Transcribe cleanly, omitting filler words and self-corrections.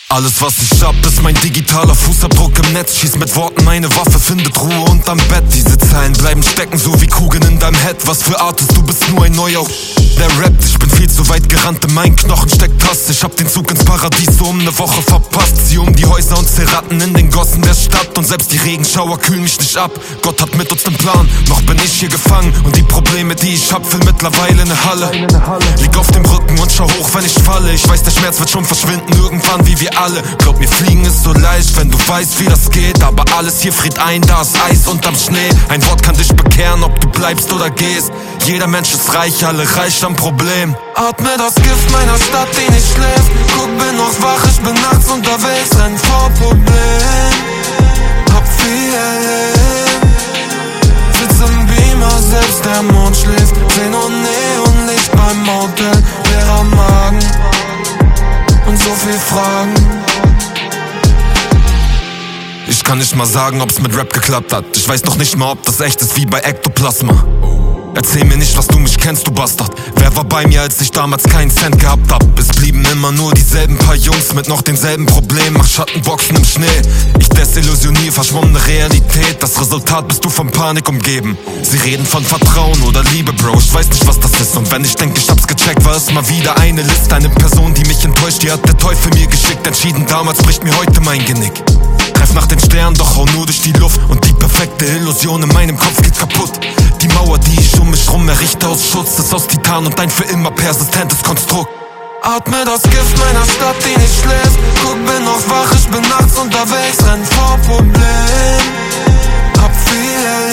Alles was ich hab, ist mein digitaler Fußabdruck im Netz. Schieß mit Worten meine Waffe, findet Ruhe unterm Bett. Diese Zeilen bleiben stecken, so wie Kugeln in deinem Head. Was für Artist, du bist nur ein neuer der rappt. Ich bin viel zu weit gerannt, in meinen Knochen steckt Hass. Ich hab den Zug ins Paradies so um 'ne Woche verpasst. Zieh um die Häuser und zerratten in den Gossen der Stadt. Und selbst die Regenschauer kühlen mich nicht ab. Gott hat mit uns den Plan, noch bin ich hier gefangen. Und die Probleme, die ich hab, füllen mittlerweile eine Halle. Lieg auf dem Rücken und schau hoch, wenn ich falle. Ich weiß, der Schmerz wird schon verschwinden, irgendwann wie wir alle. Glaub mir, fliegen ist so leicht, wenn du weißt, wie das geht. Aber alles hier friert ein, da ist Eis unterm Schnee. Ein Wort kann dich bekehren, ob du bleibst oder gehst. Jeder Mensch ist reich, alle reich am Problem. Atme das Gift meiner Stadt, die nicht schläft. Guck, bin noch wach, ich bin nachts unterwegs. Renn vor Problem, hab viel. Sitz im Beamer, selbst der Mond schläft. Seh nur Neonlicht beim Motel. Leerer Magen und so viel Fragen. Ich kann nicht mal sagen, ob's mit Rap geklappt hat. Ich weiß noch nicht mal, ob das echt ist wie bei Ektoplasma. Erzähl mir nicht, was du mich kennst, du Bastard. Wer war bei mir, als ich damals keinen Cent gehabt hab? Es blieben immer nur dieselben paar Jungs mit noch denselben Problemen. Mach Schattenboxen im Schnee. Ich desillusionier verschwommene Realität. Das Resultat bist du von Panik umgeben. Sie reden von Vertrauen oder Liebe, Bro. Ich weiß nicht, was das ist. Und wenn ich denke, ich hab's gecheckt, war es mal wieder eine Liste. Eine Person, die mich enttäuscht, die hat der Teufel mir geschickt. Entschieden damals, bricht mir heute mein Genick. Greif nach den Sternen, doch hau nur durch die Luft. Und die perfekte Illusion in meinem Kopf geht kaputt. Die Mauer, die ich um mich rum errichte aus Schutz, ist aus Titan und ein für immer persistentes Konstrukt. Atme das Gift meiner Stadt, die nicht schläft. Guck, bin noch wach, ich bin nachts unterwegs. Renn vor Problem, hab viel